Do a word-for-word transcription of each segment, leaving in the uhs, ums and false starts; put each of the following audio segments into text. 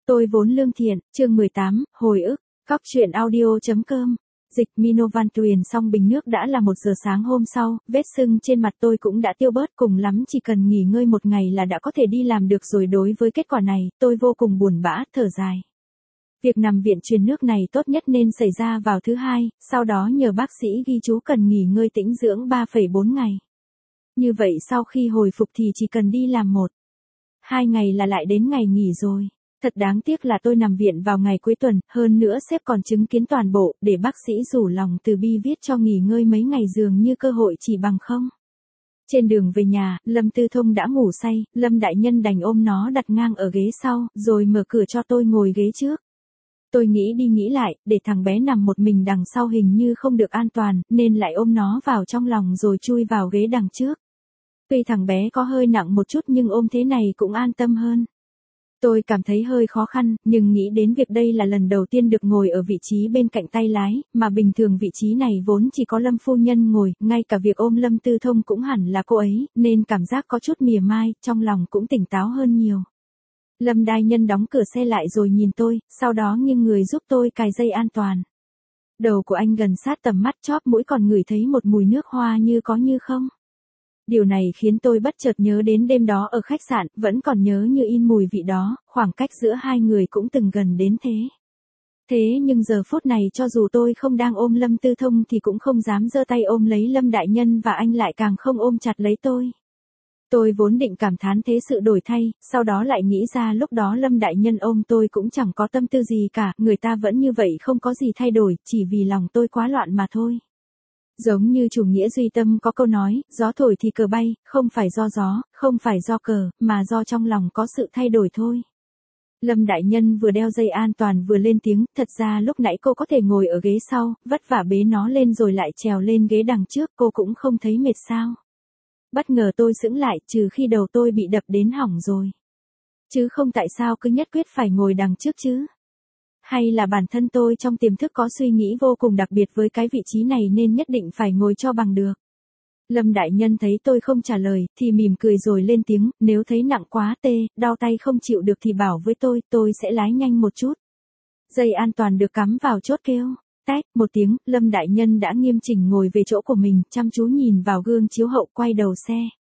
Tôi vốn lương thiện, chương mười tám, hồi ức, góc truyện audio.com. Dịch Minovan tuyền xong bình nước đã là một giờ sáng hôm sau, vết sưng trên mặt tôi cũng đã tiêu bớt, cùng lắm chỉ cần nghỉ ngơi một ngày là đã có thể đi làm được rồi. Đối với kết quả này, tôi vô cùng buồn bã, thở dài. Việc nằm viện truyền nước này tốt nhất nên xảy ra vào thứ hai, sau đó nhờ bác sĩ ghi chú cần nghỉ ngơi tĩnh dưỡng ba phẩy bốn ngày. Như vậy sau khi hồi phục thì chỉ cần đi làm một, hai ngày là lại đến ngày nghỉ rồi. Thật đáng tiếc là tôi nằm viện vào ngày cuối tuần, hơn nữa sếp còn chứng kiến toàn bộ, để bác sĩ rủ lòng từ bi viết cho nghỉ ngơi mấy ngày dường như cơ hội chỉ bằng không. Trên đường về nhà, Lâm Tư Thông đã ngủ say, Lâm Đại Nhân đành ôm nó đặt ngang ở ghế sau, rồi mở cửa cho tôi ngồi ghế trước. Tôi nghĩ đi nghĩ lại, để thằng bé nằm một mình đằng sau hình như không được an toàn, nên lại ôm nó vào trong lòng rồi chui vào ghế đằng trước. Tuy thằng bé có hơi nặng một chút nhưng ôm thế này cũng an tâm hơn. Tôi cảm thấy hơi khó khăn, nhưng nghĩ đến việc đây là lần đầu tiên được ngồi ở vị trí bên cạnh tay lái, mà bình thường vị trí này vốn chỉ có Lâm phu nhân ngồi, ngay cả việc ôm Lâm Tư Thông cũng hẳn là cô ấy, nên cảm giác có chút mỉa mai, trong lòng cũng tỉnh táo hơn nhiều. Lâm Đại Nhân đóng cửa xe lại rồi nhìn tôi, sau đó nghiêng người giúp tôi cài dây an toàn. Đầu của anh gần sát tầm mắt, chóp mũi còn ngửi thấy một mùi nước hoa như có như không. Điều này khiến tôi bất chợt nhớ đến đêm đó ở khách sạn, vẫn còn nhớ như in mùi vị đó, khoảng cách giữa hai người cũng từng gần đến thế. Thế nhưng giờ phút này cho dù tôi không đang ôm Lâm Tư Thông thì cũng không dám giơ tay ôm lấy Lâm Đại Nhân và anh lại càng không ôm chặt lấy tôi. Tôi vốn định cảm thán thế sự đổi thay, sau đó lại nghĩ ra lúc đó Lâm Đại Nhân ôm tôi cũng chẳng có tâm tư gì cả, người ta vẫn như vậy không có gì thay đổi, chỉ vì lòng tôi quá loạn mà thôi. Giống như chủ nghĩa duy tâm có câu nói, gió thổi thì cờ bay, không phải do gió, không phải do cờ, mà do trong lòng có sự thay đổi thôi. Lâm Đại Nhân vừa đeo dây an toàn vừa lên tiếng, thật ra lúc nãy cô có thể ngồi ở ghế sau, vất vả bế nó lên rồi lại trèo lên ghế đằng trước, cô cũng không thấy mệt sao. Bất ngờ tôi sững lại, trừ khi đầu tôi bị đập đến hỏng rồi. Chứ không tại sao cứ nhất quyết phải ngồi đằng trước chứ. Hay là bản thân tôi trong tiềm thức có suy nghĩ vô cùng đặc biệt với cái vị trí này nên nhất định phải ngồi cho bằng được. Lâm Đại Nhân thấy tôi không trả lời, thì mỉm cười rồi lên tiếng, nếu thấy nặng quá tê, đau tay không chịu được thì bảo với tôi, tôi sẽ lái nhanh một chút. Dây an toàn được cắm vào chốt kêu, tách, một tiếng, Lâm Đại Nhân đã nghiêm chỉnh ngồi về chỗ của mình, chăm chú nhìn vào gương chiếu hậu quay đầu xe.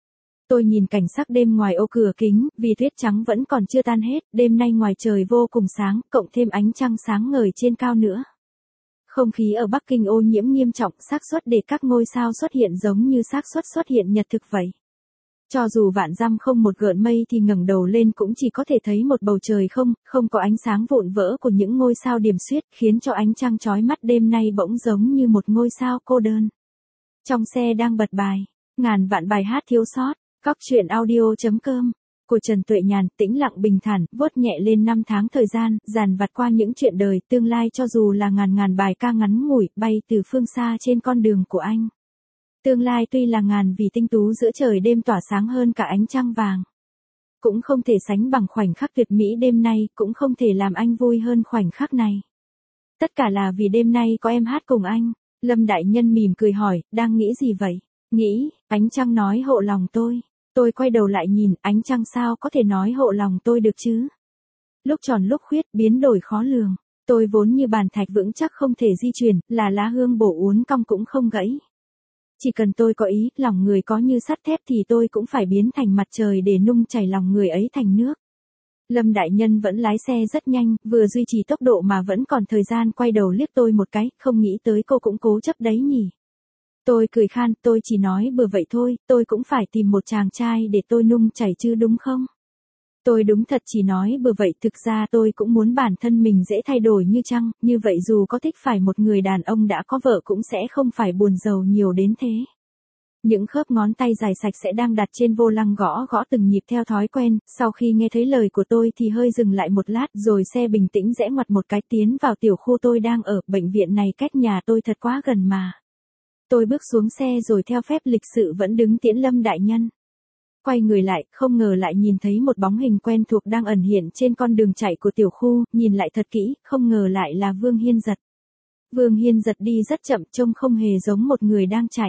Tôi nhìn cảnh sắc đêm ngoài ô cửa kính, vì tuyết trắng vẫn còn chưa tan hết, đêm nay ngoài trời vô cùng sáng, cộng thêm ánh trăng sáng ngời trên cao nữa. Không khí ở Bắc Kinh ô nhiễm nghiêm trọng, xác suất để các ngôi sao xuất hiện giống như xác suất xuất hiện nhật thực vậy. Cho dù vạn dặm không một gợn mây thì ngẩng đầu lên cũng chỉ có thể thấy một bầu trời không, không có ánh sáng vụn vỡ của những ngôi sao điểm xuyết, khiến cho ánh trăng chói mắt đêm nay bỗng giống như một ngôi sao cô đơn. Trong xe đang bật bài, ngàn vạn bài hát thiếu sót. Góc truyện audio.com của Trần Tuệ Nhàn, tĩnh lặng bình thản, vuốt nhẹ lên năm tháng thời gian, dàn vặt qua những chuyện đời, tương lai cho dù là ngàn ngàn bài ca ngắn ngủi, bay từ phương xa trên con đường của anh. Tương lai tuy là ngàn vì tinh tú giữa trời đêm tỏa sáng hơn cả ánh trăng vàng. Cũng không thể sánh bằng khoảnh khắc tuyệt mỹ đêm nay, cũng không thể làm anh vui hơn khoảnh khắc này. Tất cả là vì đêm nay có em hát cùng anh. Lâm Đại Nhân mỉm cười hỏi, đang nghĩ gì vậy? Nghĩ, ánh trăng nói hộ lòng tôi. Tôi quay đầu lại nhìn, ánh trăng sao có thể nói hộ lòng tôi được chứ? Lúc tròn lúc khuyết, biến đổi khó lường. Tôi vốn như bàn thạch vững chắc không thể di chuyển, là lá hương bổ uốn cong cũng không gãy. Chỉ cần tôi có ý, lòng người có như sắt thép thì tôi cũng phải biến thành mặt trời để nung chảy lòng người ấy thành nước. Lâm Đại Nhân vẫn lái xe rất nhanh, vừa duy trì tốc độ mà vẫn còn thời gian quay đầu liếc tôi một cái, không nghĩ tới cô cũng cố chấp đấy nhỉ. Tôi cười khan, tôi chỉ nói bừa vậy thôi, tôi cũng phải tìm một chàng trai để tôi nung chảy chứ đúng không? Tôi đúng thật chỉ nói bừa vậy, thực ra tôi cũng muốn bản thân mình dễ thay đổi như chăng, như vậy dù có thích phải một người đàn ông đã có vợ cũng sẽ không phải buồn giàu nhiều đến thế. Những khớp ngón tay dài sạch sẽ đang đặt trên vô lăng gõ gõ từng nhịp theo thói quen, sau khi nghe thấy lời của tôi thì hơi dừng lại một lát rồi xe bình tĩnh rẽ ngoặt một cái tiến vào tiểu khu tôi đang ở, bệnh viện này cách nhà tôi thật quá gần mà. Tôi bước xuống xe rồi theo phép lịch sự vẫn đứng tiễn Lâm Đại Nhân. Quay người lại, không ngờ lại nhìn thấy một bóng hình quen thuộc đang ẩn hiện trên con đường chạy của tiểu khu, nhìn lại thật kỹ, không ngờ lại là Vương Hiên Giật. Vương Hiên Giật đi rất chậm, trông không hề giống một người đang chạy.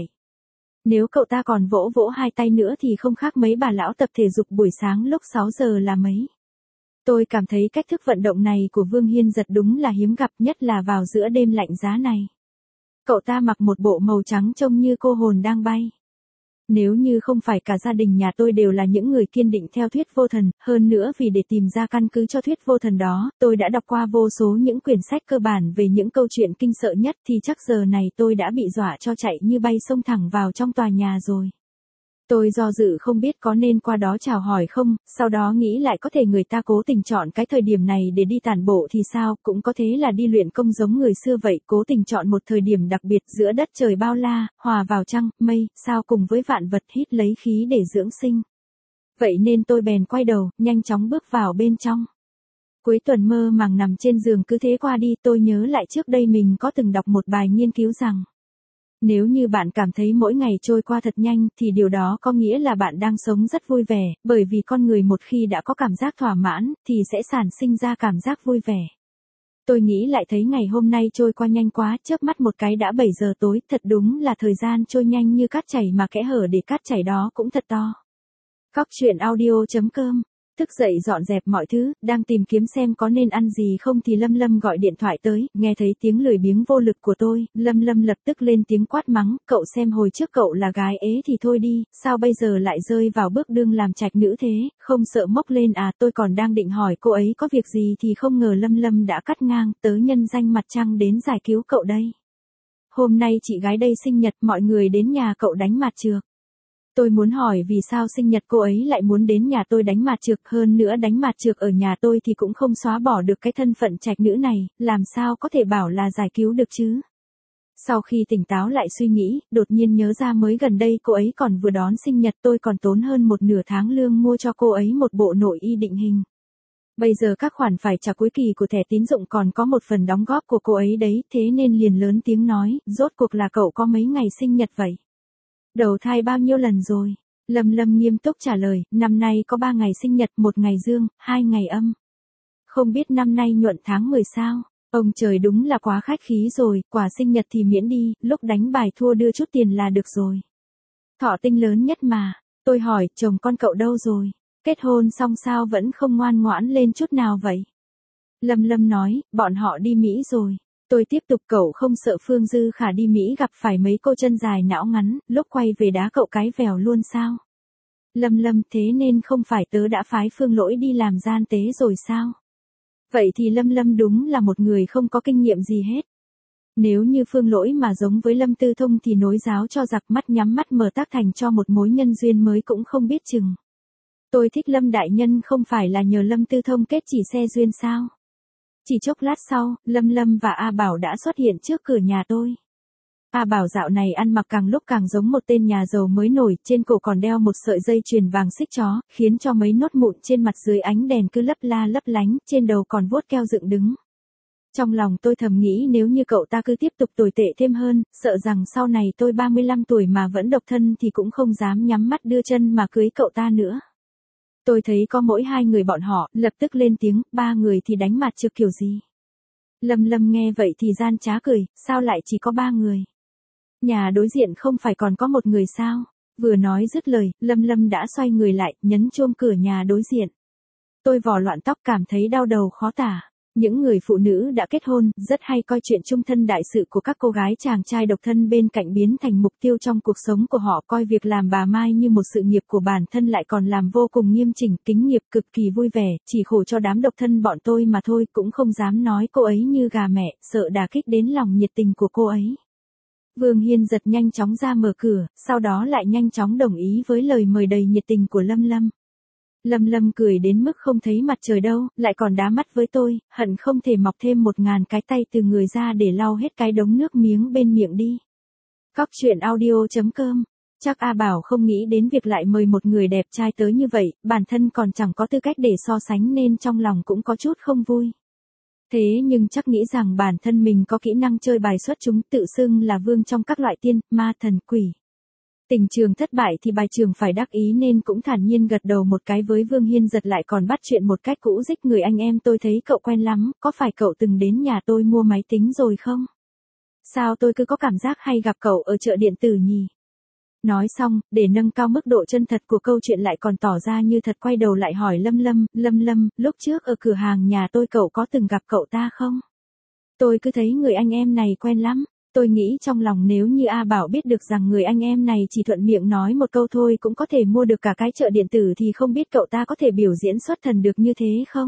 Nếu cậu ta còn vỗ vỗ hai tay nữa thì không khác mấy bà lão tập thể dục buổi sáng lúc sáu giờ là mấy. Tôi cảm thấy cách thức vận động này của Vương Hiên Giật đúng là hiếm gặp, nhất là vào giữa đêm lạnh giá này. Cậu ta mặc một bộ màu trắng trông như cô hồn đang bay. Nếu như không phải cả gia đình nhà tôi đều là những người kiên định theo thuyết vô thần, hơn nữa vì để tìm ra căn cứ cho thuyết vô thần đó, tôi đã đọc qua vô số những quyển sách cơ bản về những câu chuyện kinh sợ nhất thì chắc giờ này tôi đã bị dọa cho chạy như bay xông thẳng vào trong tòa nhà rồi. Tôi do dự không biết có nên qua đó chào hỏi không, sau đó nghĩ lại có thể người ta cố tình chọn cái thời điểm này để đi tản bộ thì sao, cũng có thế là đi luyện công giống người xưa vậy, cố tình chọn một thời điểm đặc biệt giữa đất trời bao la, hòa vào trăng, mây, sao cùng với vạn vật hít lấy khí để dưỡng sinh. Vậy nên tôi bèn quay đầu, nhanh chóng bước vào bên trong. Cuối tuần mơ màng nằm trên giường cứ thế qua đi, tôi nhớ lại trước đây mình có từng đọc một bài nghiên cứu rằng nếu như bạn cảm thấy mỗi ngày trôi qua thật nhanh thì điều đó có nghĩa là bạn đang sống rất vui vẻ, bởi vì con người một khi đã có cảm giác thỏa mãn thì sẽ sản sinh ra cảm giác vui vẻ. Tôi nghĩ lại thấy ngày hôm nay trôi qua nhanh quá, chớp mắt một cái đã bảy giờ tối, thật đúng là thời gian trôi nhanh như cát chảy mà kẽ hở để cát chảy đó cũng thật to. Cóc truyện audio chấm com. Thức dậy dọn dẹp mọi thứ, đang tìm kiếm xem có nên ăn gì không thì Lâm Lâm gọi điện thoại tới, nghe thấy tiếng lười biếng vô lực của tôi, Lâm Lâm lập tức lên tiếng quát mắng, cậu xem hồi trước cậu là gái ế thì thôi đi, sao bây giờ lại rơi vào bước đương làm trạch nữ thế, không sợ mốc lên à. Tôi còn đang định hỏi cô ấy có việc gì thì không ngờ Lâm Lâm đã cắt ngang, tớ nhân danh mặt trăng đến giải cứu cậu đây. Hôm nay chị gái đây sinh nhật, mọi người đến nhà cậu đánh mạt trược. Tôi muốn hỏi vì sao sinh nhật cô ấy lại muốn đến nhà tôi đánh mạt trược, hơn nữa đánh mạt trược ở nhà tôi thì cũng không xóa bỏ được cái thân phận trạch nữ này, làm sao có thể bảo là giải cứu được chứ. Sau khi tỉnh táo lại suy nghĩ, đột nhiên nhớ ra mới gần đây cô ấy còn vừa đón sinh nhật, tôi còn tốn hơn một nửa tháng lương mua cho cô ấy một bộ nội y định hình. Bây giờ các khoản phải trả cuối kỳ của thẻ tín dụng còn có một phần đóng góp của cô ấy đấy, thế nên liền lớn tiếng nói, rốt cuộc là cậu có mấy ngày sinh nhật vậy? Đầu thai bao nhiêu lần rồi? Lâm Lâm nghiêm túc trả lời, năm nay có ba ngày sinh nhật, một ngày dương, hai ngày âm. Không biết năm nay nhuận tháng mười sao? Ông trời đúng là quá khách khí rồi, quà sinh nhật thì miễn đi, lúc đánh bài thua đưa chút tiền là được rồi. Thọ tinh lớn nhất mà. Tôi hỏi, chồng con cậu đâu rồi? Kết hôn xong sao vẫn không ngoan ngoãn lên chút nào vậy? Lâm Lâm nói, bọn họ đi Mỹ rồi. Tôi tiếp tục, cậu không sợ Phương Dư Khả đi Mỹ gặp phải mấy cô chân dài não ngắn, lúc quay về đá cậu cái vèo luôn sao? Lâm Lâm, thế nên không phải tớ đã phái Phương Lỗi đi làm gian tế rồi sao? Vậy thì Lâm Lâm đúng là một người không có kinh nghiệm gì hết. Nếu như Phương Lỗi mà giống với Lâm Tư Thông thì nối giáo cho giặc, mắt nhắm mắt mở tác thành cho một mối nhân duyên mới cũng không biết chừng. Tôi thích Lâm đại nhân không phải là nhờ Lâm Tư Thông kết chỉ xe duyên sao? Chỉ chốc lát sau, Lâm Lâm và A Bảo đã xuất hiện trước cửa nhà tôi. A Bảo dạo này ăn mặc càng lúc càng giống một tên nhà giàu mới nổi, trên cổ còn đeo một sợi dây chuyền vàng xích chó, khiến cho mấy nốt mụn trên mặt dưới ánh đèn cứ lấp la lấp lánh, trên đầu còn vuốt keo dựng đứng. Trong lòng tôi thầm nghĩ nếu như cậu ta cứ tiếp tục tồi tệ thêm hơn, sợ rằng sau này tôi ba mươi lăm tuổi mà vẫn độc thân thì cũng không dám nhắm mắt đưa chân mà cưới cậu ta nữa. Tôi thấy có mỗi hai người bọn họ, lập tức lên tiếng, ba người thì đánh mặt trược kiểu gì? Lâm Lâm nghe vậy thì gian trá cười, sao lại chỉ có ba người? Nhà đối diện không phải còn có một người sao? Vừa nói dứt lời, Lâm Lâm đã xoay người lại, nhấn chuông cửa nhà đối diện. Tôi vò loạn tóc cảm thấy đau đầu khó tả. Những người phụ nữ đã kết hôn, rất hay coi chuyện chung thân đại sự của các cô gái chàng trai độc thân bên cạnh biến thành mục tiêu trong cuộc sống của họ, coi việc làm bà Mai như một sự nghiệp của bản thân lại còn làm vô cùng nghiêm chỉnh, kính nghiệp, cực kỳ vui vẻ, chỉ khổ cho đám độc thân bọn tôi mà thôi, cũng không dám nói cô ấy như gà mẹ, sợ đả kích đến lòng nhiệt tình của cô ấy. Vương Hiên Giật nhanh chóng ra mở cửa, sau đó lại nhanh chóng đồng ý với lời mời đầy nhiệt tình của Lâm Lâm. Lâm Lâm cười đến mức không thấy mặt trời đâu, lại còn đá mắt với tôi, hận không thể mọc thêm một ngàn cái tay từ người ra để lau hết cái đống nước miếng bên miệng đi. Cóc truyện audio chấm com. Chắc A Bảo không nghĩ đến việc lại mời một người đẹp trai tới như vậy, bản thân còn chẳng có tư cách để so sánh nên trong lòng cũng có chút không vui. Thế nhưng chắc nghĩ rằng bản thân mình có kỹ năng chơi bài xuất chúng, tự xưng là vương trong các loại tiên, ma thần quỷ. Tình trường thất bại thì bài trường phải đắc ý nên cũng thản nhiên gật đầu một cái với Vương Hiên Giật, lại còn bắt chuyện một cách cũ dích, người anh em tôi thấy cậu quen lắm, có phải cậu từng đến nhà tôi mua máy tính rồi không? Sao tôi cứ có cảm giác hay gặp cậu ở chợ điện tử nhỉ? Nói xong, để nâng cao mức độ chân thật của câu chuyện lại còn tỏ ra như thật, quay đầu lại hỏi Lâm Lâm, Lâm Lâm, lúc trước ở cửa hàng nhà tôi cậu có từng gặp cậu ta không? Tôi cứ thấy người anh em này quen lắm. Tôi nghĩ trong lòng nếu như A Bảo biết được rằng người anh em này chỉ thuận miệng nói một câu thôi cũng có thể mua được cả cái chợ điện tử thì không biết cậu ta có thể biểu diễn xuất thần được như thế không?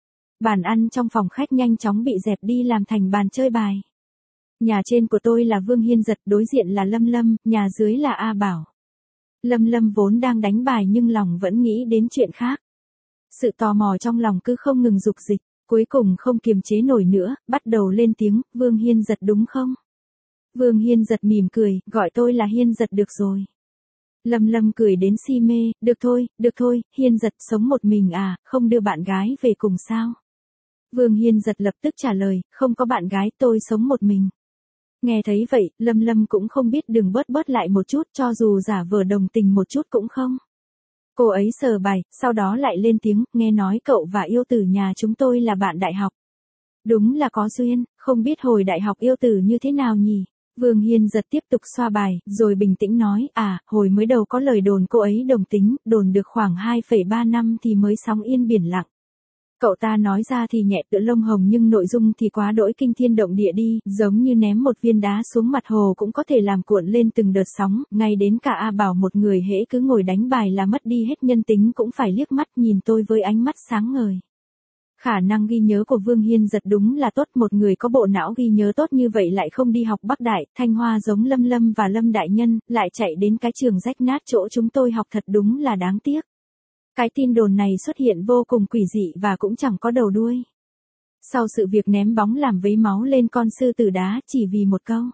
Bàn ăn trong phòng khách nhanh chóng bị dẹp đi làm thành bàn chơi bài. Nhà trên của tôi là Vương Hiên Giật, đối diện là Lâm Lâm, nhà dưới là A Bảo. Lâm Lâm vốn đang đánh bài nhưng lòng vẫn nghĩ đến chuyện khác. Sự tò mò trong lòng cứ không ngừng dục dịch, cuối cùng không kiềm chế nổi nữa, bắt đầu lên tiếng, Vương Hiên Giật đúng không? Vương Hiên Giật mỉm cười, gọi tôi là Hiên Giật được rồi. Lâm Lâm cười đến si mê, được thôi, được thôi, Hiên Giật sống một mình à, không đưa bạn gái về cùng sao? Vương Hiên Giật lập tức trả lời, không có bạn gái, tôi sống một mình. Nghe thấy vậy, Lâm Lâm cũng không biết đừng bớt bớt lại một chút, cho dù giả vờ đồng tình một chút cũng không. Cô ấy sờ bài, sau đó lại lên tiếng, nghe nói cậu và yêu tử nhà chúng tôi là bạn đại học. Đúng là có duyên, không biết hồi đại học yêu tử như thế nào nhỉ? Vương Hiên Giật tiếp tục xoa bài, rồi bình tĩnh nói, à, hồi mới đầu có lời đồn cô ấy đồng tính, đồn được khoảng hai phẩy ba năm thì mới sóng yên biển lặng. Cậu ta nói ra thì nhẹ tựa lông hồng nhưng nội dung thì quá đỗi kinh thiên động địa đi, giống như ném một viên đá xuống mặt hồ cũng có thể làm cuộn lên từng đợt sóng, ngay đến cả A Bảo một người hễ cứ ngồi đánh bài là mất đi hết nhân tính cũng phải liếc mắt nhìn tôi với ánh mắt sáng ngời. Khả năng ghi nhớ của Vương Hiên Giật đúng là tốt, một người có bộ não ghi nhớ tốt như vậy lại không đi học Bắc Đại, Thanh Hoa giống Lâm Lâm và Lâm Đại Nhân, lại chạy đến cái trường rách nát chỗ chúng tôi học, thật đúng là đáng tiếc. Cái tin đồn này xuất hiện vô cùng quỷ dị và cũng chẳng có đầu đuôi. Sau sự việc ném bóng làm vấy máu lên con sư tử đá chỉ vì một câu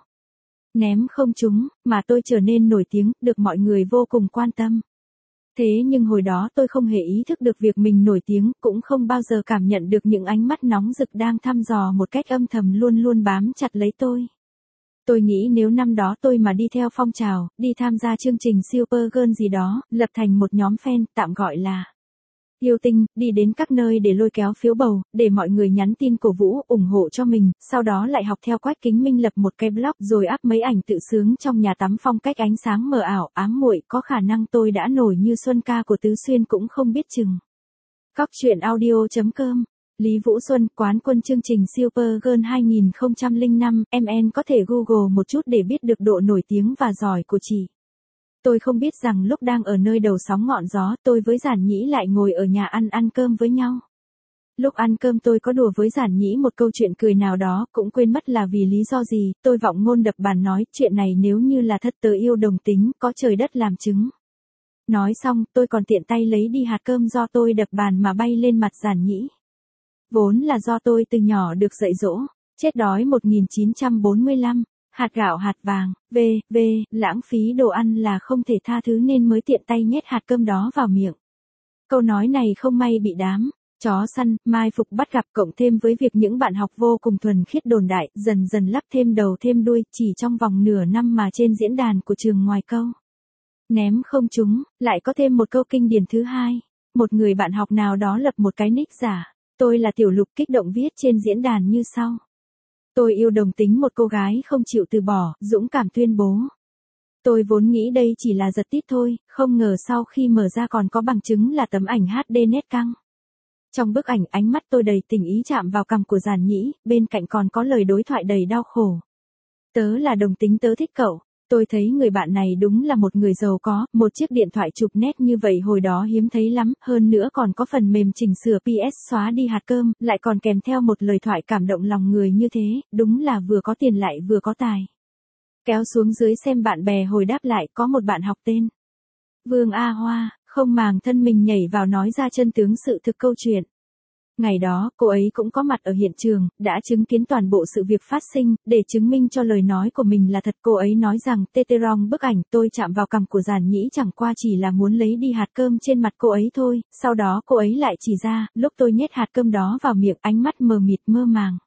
ném không trúng, mà tôi trở nên nổi tiếng, được mọi người vô cùng quan tâm. Thế nhưng hồi đó tôi không hề ý thức được việc mình nổi tiếng, cũng không bao giờ cảm nhận được những ánh mắt nóng rực đang thăm dò một cách âm thầm luôn luôn bám chặt lấy tôi. Tôi nghĩ nếu năm đó tôi mà đi theo phong trào, đi tham gia chương trình Super Girl gì đó, lập thành một nhóm fan, tạm gọi là yêu tinh, đi đến các nơi để lôi kéo phiếu bầu, để mọi người nhắn tin cổ vũ, ủng hộ cho mình, sau đó lại học theo Quách Kính Minh lập một cái blog rồi up mấy ảnh tự sướng trong nhà tắm phong cách ánh sáng mờ ảo, ám muội, có khả năng tôi đã nổi như Xuân Ca của Tứ Xuyên cũng không biết chừng. Cóc truyện audio chấm com Lý Vũ Xuân, quán quân chương trình Super Girl hai không không năm, em en có thể Google một chút để biết được độ nổi tiếng và giỏi của chị. Tôi không biết rằng lúc đang ở nơi đầu sóng ngọn gió, tôi với Giản Nhĩ lại ngồi ở nhà ăn ăn cơm với nhau. Lúc ăn cơm tôi có đùa với Giản Nhĩ một câu chuyện cười nào đó, cũng quên mất là vì lý do gì, tôi vọng ngôn đập bàn nói, chuyện này nếu như là thật tớ yêu đồng tính, có trời đất làm chứng. Nói xong, tôi còn tiện tay lấy đi hạt cơm do tôi đập bàn mà bay lên mặt Giản Nhĩ. Vốn là do tôi từ nhỏ được dạy dỗ, chết đói một nghìn chín trăm bốn mươi lăm, hạt gạo hạt vàng, v, v, lãng phí đồ ăn là không thể tha thứ nên mới tiện tay nhét hạt cơm đó vào miệng. Câu nói này không may bị đám chó săn, mai phục bắt gặp, cộng thêm với việc những bạn học vô cùng thuần khiết đồn đại, dần dần lắp thêm đầu thêm đuôi, chỉ trong vòng nửa năm mà trên diễn đàn của trường ngoài câu ném không trúng, lại có thêm một câu kinh điển thứ hai. Một người bạn học nào đó lập một cái nick giả, tôi là Tiểu Lục, kích động viết trên diễn đàn như sau. Tôi yêu đồng tính, một cô gái không chịu từ bỏ, dũng cảm tuyên bố. Tôi vốn nghĩ đây chỉ là giật tít thôi, không ngờ sau khi mở ra còn có bằng chứng là tấm ảnh hát đê nét căng. Trong bức ảnh, ánh mắt tôi đầy tình ý chạm vào cằm của Giản Nhĩ, bên cạnh còn có lời đối thoại đầy đau khổ. Tớ là đồng tính, tớ thích cậu. Tôi thấy người bạn này đúng là một người giàu có, một chiếc điện thoại chụp nét như vậy hồi đó hiếm thấy lắm, hơn nữa còn có phần mềm chỉnh sửa pê ét xóa đi hạt cơm, lại còn kèm theo một lời thoại cảm động lòng người như thế, đúng là vừa có tiền lại vừa có tài. Kéo xuống dưới xem bạn bè hồi đáp lại, có một bạn học tên Vương A Hoa, không màng thân mình nhảy vào nói ra chân tướng sự thực câu chuyện. Ngày đó, cô ấy cũng có mặt ở hiện trường, đã chứng kiến toàn bộ sự việc phát sinh, để chứng minh cho lời nói của mình là thật. Cô ấy nói rằng, Teterong bức ảnh tôi chạm vào cằm của Giản Nhĩ chẳng qua chỉ là muốn lấy đi hạt cơm trên mặt cô ấy thôi, sau đó cô ấy lại chỉ ra, lúc tôi nhét hạt cơm đó vào miệng, ánh mắt mờ mịt mơ màng.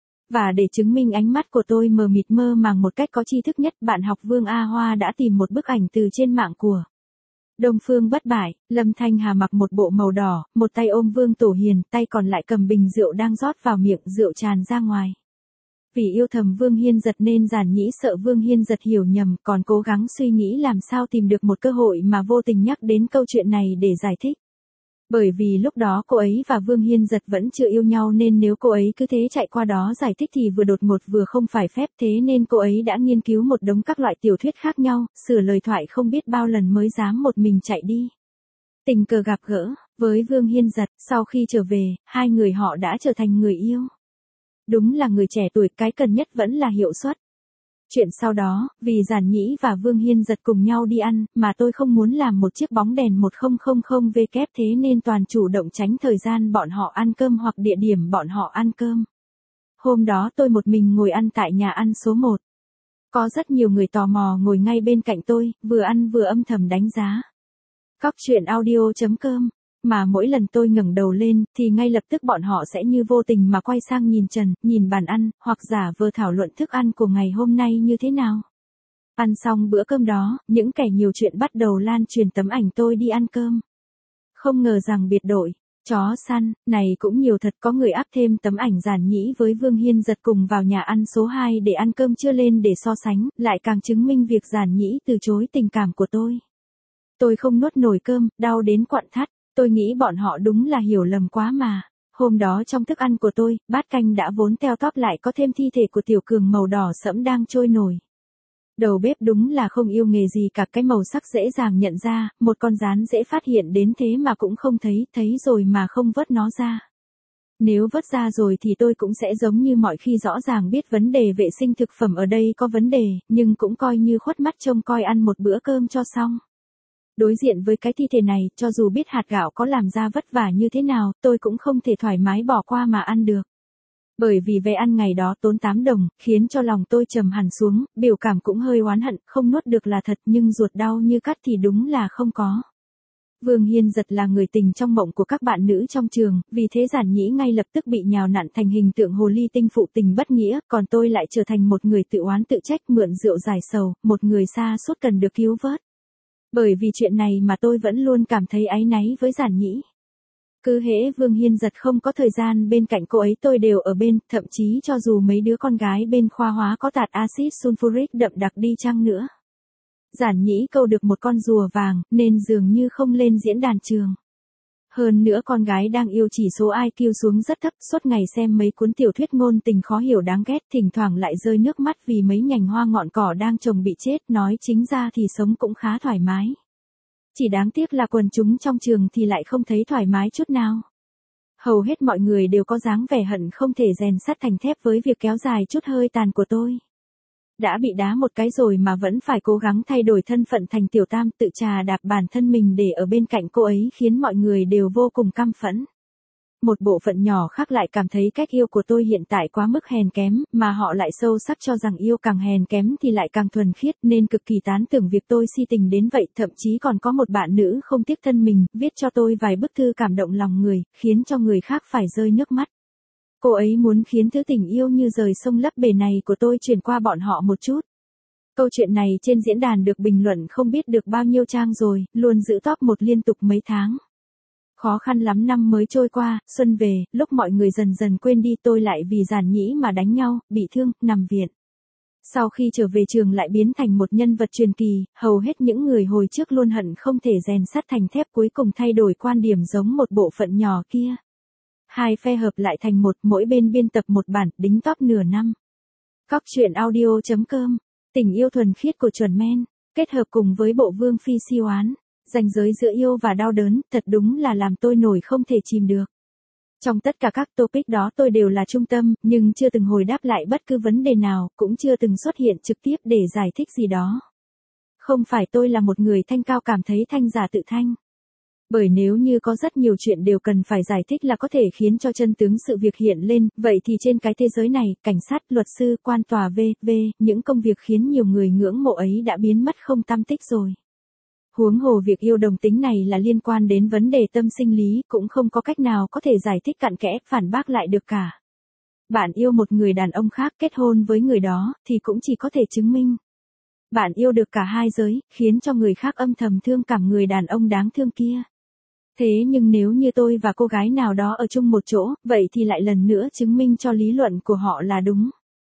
Và để chứng minh ánh mắt của tôi mờ mịt mơ màng một cách có tri thức nhất, bạn học Vương A Hoa đã tìm một bức ảnh từ trên mạng của Đông Phương Bất Bại. Lâm Thanh Hà mặc một bộ màu đỏ, một tay ôm Vương Tổ Hiền, tay còn lại cầm bình rượu đang rót vào miệng, rượu tràn ra ngoài. Vì yêu thầm Vương Hiên Giật nên Giản Nhĩ sợ Vương Hiên Giật hiểu nhầm, còn cố gắng suy nghĩ làm sao tìm được một cơ hội mà vô tình nhắc đến câu chuyện này để giải thích. Bởi vì lúc đó cô ấy và Vương Hiên Giật vẫn chưa yêu nhau nên nếu cô ấy cứ thế chạy qua đó giải thích thì vừa đột ngột vừa không phải phép, thế nên cô ấy đã nghiên cứu một đống các loại tiểu thuyết khác nhau, sửa lời thoại không biết bao lần mới dám một mình chạy đi. Tình cờ gặp gỡ với Vương Hiên Giật, sau khi trở về, hai người họ đã trở thành người yêu. Đúng là người trẻ tuổi, cái cần nhất vẫn là hiệu suất. Chuyện sau đó, vì Giản Nhĩ và Vương Hiên Giật cùng nhau đi ăn, mà tôi không muốn làm một chiếc bóng đèn một không không không W thế nên toàn chủ động tránh thời gian bọn họ ăn cơm hoặc địa điểm bọn họ ăn cơm. Hôm đó tôi một mình ngồi ăn tại nhà ăn số một. Có rất nhiều người tò mò ngồi ngay bên cạnh tôi, vừa ăn vừa âm thầm đánh giá. Cóc truyện audio chấm com. Mà mỗi lần tôi ngẩng đầu lên, thì ngay lập tức bọn họ sẽ như vô tình mà quay sang nhìn trần, nhìn bàn ăn, hoặc giả vờ thảo luận thức ăn của ngày hôm nay như thế nào. Ăn xong bữa cơm đó, những kẻ nhiều chuyện bắt đầu lan truyền tấm ảnh tôi đi ăn cơm. Không ngờ rằng biệt đội, chó săn, này cũng nhiều thật, có người áp thêm tấm ảnh Giản Nhĩ với Vương Hiên Giật cùng vào nhà ăn số hai để ăn cơm trưa lên để so sánh, lại càng chứng minh việc Giản Nhĩ từ chối tình cảm của tôi. Tôi không nuốt nổi cơm, đau đến quặn thắt. Tôi nghĩ bọn họ đúng là hiểu lầm quá mà. Hôm đó trong thức ăn của tôi, bát canh đã vốn teo tóp lại có thêm thi thể của Tiểu Cường màu đỏ sẫm đang trôi nổi. Đầu bếp đúng là không yêu nghề gì cả, cái màu sắc dễ dàng nhận ra, một con rán dễ phát hiện đến thế mà cũng không thấy, thấy rồi mà không vớt nó ra. Nếu vớt ra rồi thì tôi cũng sẽ giống như mọi khi rõ ràng biết vấn đề vệ sinh thực phẩm ở đây có vấn đề, nhưng cũng coi như khuất mắt trông coi ăn một bữa cơm cho xong. Đối diện với cái thi thể này, cho dù biết hạt gạo có làm ra vất vả như thế nào, tôi cũng không thể thoải mái bỏ qua mà ăn được. Bởi vì vé ăn ngày đó tốn tám đồng, khiến cho lòng tôi trầm hẳn xuống, biểu cảm cũng hơi oán hận, không nuốt được là thật nhưng ruột đau như cắt thì đúng là không có. Vương Hiên Giật là người tình trong mộng của các bạn nữ trong trường, vì thế Giản Nhĩ ngay lập tức bị nhào nặn thành hình tượng hồ ly tinh phụ tình bất nghĩa, còn tôi lại trở thành một người tự oán tự trách mượn rượu giải sầu, một người xa suốt cần được cứu vớt. Bởi vì chuyện này mà tôi vẫn luôn cảm thấy áy náy với Giản Nhĩ. Cứ hễ Vương Hiên Giật không có thời gian bên cạnh cô ấy tôi đều ở bên, thậm chí cho dù mấy đứa con gái bên khoa hóa có tạt axit sulfuric đậm đặc đi chăng nữa. Giản Nhĩ câu được một con rùa vàng, nên dường như không lên diễn đàn trường. Hơn nữa con gái đang yêu chỉ số i kiu xuống rất thấp, suốt ngày xem mấy cuốn tiểu thuyết ngôn tình khó hiểu đáng ghét, thỉnh thoảng lại rơi nước mắt vì mấy nhành hoa ngọn cỏ đang trồng bị chết, nói chính ra thì sống cũng khá thoải mái. Chỉ đáng tiếc là quần chúng trong trường thì lại không thấy thoải mái chút nào. Hầu hết mọi người đều có dáng vẻ hận không thể rèn sắt thành thép với việc kéo dài chút hơi tàn của tôi. Đã bị đá một cái rồi mà vẫn phải cố gắng thay đổi thân phận thành tiểu tam, tự trà đạp bản thân mình để ở bên cạnh cô ấy khiến mọi người đều vô cùng căm phẫn. Một bộ phận nhỏ khác lại cảm thấy cách yêu của tôi hiện tại quá mức hèn kém, mà họ lại sâu sắc cho rằng yêu càng hèn kém thì lại càng thuần khiết, nên cực kỳ tán thưởng việc tôi si tình đến vậy. Thậm chí còn có một bạn nữ không tiếc thân mình, viết cho tôi vài bức thư cảm động lòng người, khiến cho người khác phải rơi nước mắt. Cô ấy muốn khiến thứ tình yêu như rời sông lấp bể này của tôi truyền qua bọn họ một chút. Câu chuyện này trên diễn đàn được bình luận không biết được bao nhiêu trang rồi, luôn giữ top một liên tục mấy tháng. Khó khăn lắm năm mới trôi qua, xuân về, lúc mọi người dần dần quên đi tôi lại vì Giản Nhĩ mà đánh nhau, bị thương, nằm viện. Sau khi trở về trường lại biến thành một nhân vật truyền kỳ, hầu hết những người hồi trước luôn hận không thể rèn sắt thành thép cuối cùng thay đổi quan điểm giống một bộ phận nhỏ kia. Hai phe hợp lại thành một, mỗi bên biên tập một bản, đính top nửa năm. Cóc truyện audio chấm com. Tình yêu thuần khiết của chuẩn men, kết hợp cùng với bộ Vương Phi si oán. Ranh giới giữa yêu và đau đớn, thật đúng là làm tôi nổi không thể chìm được. Trong tất cả các topic đó tôi đều là trung tâm, nhưng chưa từng hồi đáp lại bất cứ vấn đề nào, cũng chưa từng xuất hiện trực tiếp để giải thích gì đó. Không phải tôi là một người thanh cao cảm thấy thanh giả tự thanh. Bởi nếu như có rất nhiều chuyện đều cần phải giải thích là có thể khiến cho chân tướng sự việc hiện lên, vậy thì trên cái thế giới này, cảnh sát, luật sư, quan tòa vân vân, những công việc khiến nhiều người ngưỡng mộ ấy đã biến mất không tăm tích rồi. Huống hồ việc yêu đồng tính này là liên quan đến vấn đề tâm sinh lý, cũng không có cách nào có thể giải thích cặn kẽ, phản bác lại được cả. Bạn yêu một người đàn ông khác, kết hôn với người đó, thì cũng chỉ có thể chứng minh bạn yêu được cả hai giới, khiến cho người khác âm thầm thương cảm người đàn ông đáng thương kia. Thế nhưng nếu như tôi và cô gái nào đó ở chung một chỗ, vậy thì lại lần nữa chứng minh cho lý luận của họ là đúng.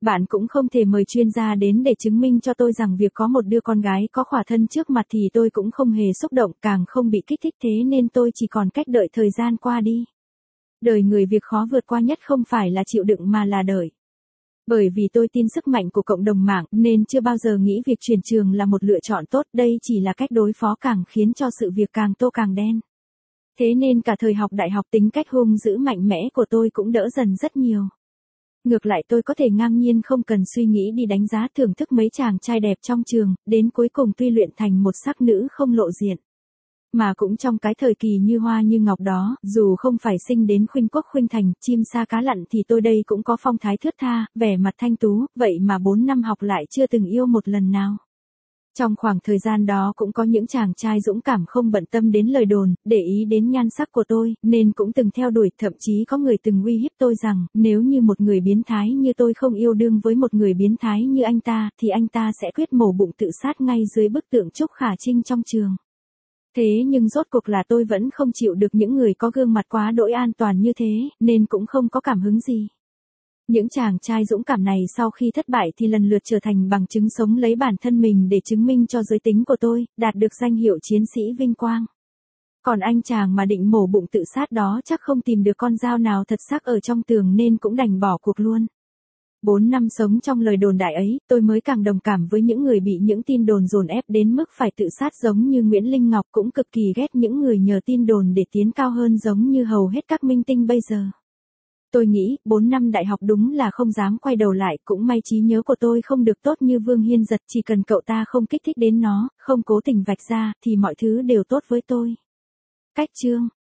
Bạn cũng không thể mời chuyên gia đến để chứng minh cho tôi rằng việc có một đứa con gái có khỏa thân trước mặt thì tôi cũng không hề xúc động, càng không bị kích thích, thế nên tôi chỉ còn cách đợi thời gian qua đi. Đời người việc khó vượt qua nhất không phải là chịu đựng mà là đợi. Bởi vì tôi tin sức mạnh của cộng đồng mạng nên chưa bao giờ nghĩ việc chuyển trường là một lựa chọn tốt, đây chỉ là cách đối phó càng khiến cho sự việc càng tô càng đen. Thế nên cả thời học đại học tính cách hung dữ mạnh mẽ của tôi cũng đỡ dần rất nhiều. Ngược lại tôi có thể ngang nhiên không cần suy nghĩ đi đánh giá thưởng thức mấy chàng trai đẹp trong trường, đến cuối cùng tuy luyện thành một sắc nữ không lộ diện. Mà cũng trong cái thời kỳ như hoa như ngọc đó, dù không phải sinh đến khuynh quốc khuynh thành, chim sa cá lặn thì tôi đây cũng có phong thái thướt tha, vẻ mặt thanh tú, vậy mà bốn năm học lại chưa từng yêu một lần nào. Trong khoảng thời gian đó cũng có những chàng trai dũng cảm không bận tâm đến lời đồn, để ý đến nhan sắc của tôi, nên cũng từng theo đuổi, thậm chí có người từng uy hiếp tôi rằng, nếu như một người biến thái như tôi không yêu đương với một người biến thái như anh ta, thì anh ta sẽ quyết mổ bụng tự sát ngay dưới bức tượng Trúc Khả Trinh trong trường. Thế nhưng rốt cuộc là tôi vẫn không chịu được những người có gương mặt quá đỗi an toàn như thế, nên cũng không có cảm hứng gì. Những chàng trai dũng cảm này sau khi thất bại thì lần lượt trở thành bằng chứng sống lấy bản thân mình để chứng minh cho giới tính của tôi, đạt được danh hiệu chiến sĩ vinh quang. Còn anh chàng mà định mổ bụng tự sát đó chắc không tìm được con dao nào thật sắc ở trong tường nên cũng đành bỏ cuộc luôn. Bốn năm sống trong lời đồn đại ấy, tôi mới càng đồng cảm với những người bị những tin đồn dồn ép đến mức phải tự sát giống như Nguyễn Linh Ngọc, cũng cực kỳ ghét những người nhờ tin đồn để tiến cao hơn giống như hầu hết các minh tinh bây giờ. Tôi nghĩ, bốn năm đại học đúng là không dám quay đầu lại, cũng may trí nhớ của tôi không được tốt như Vương Hiên Giật, chỉ cần cậu ta không kích thích đến nó, không cố tình vạch ra, thì mọi thứ đều tốt với tôi. Cách chương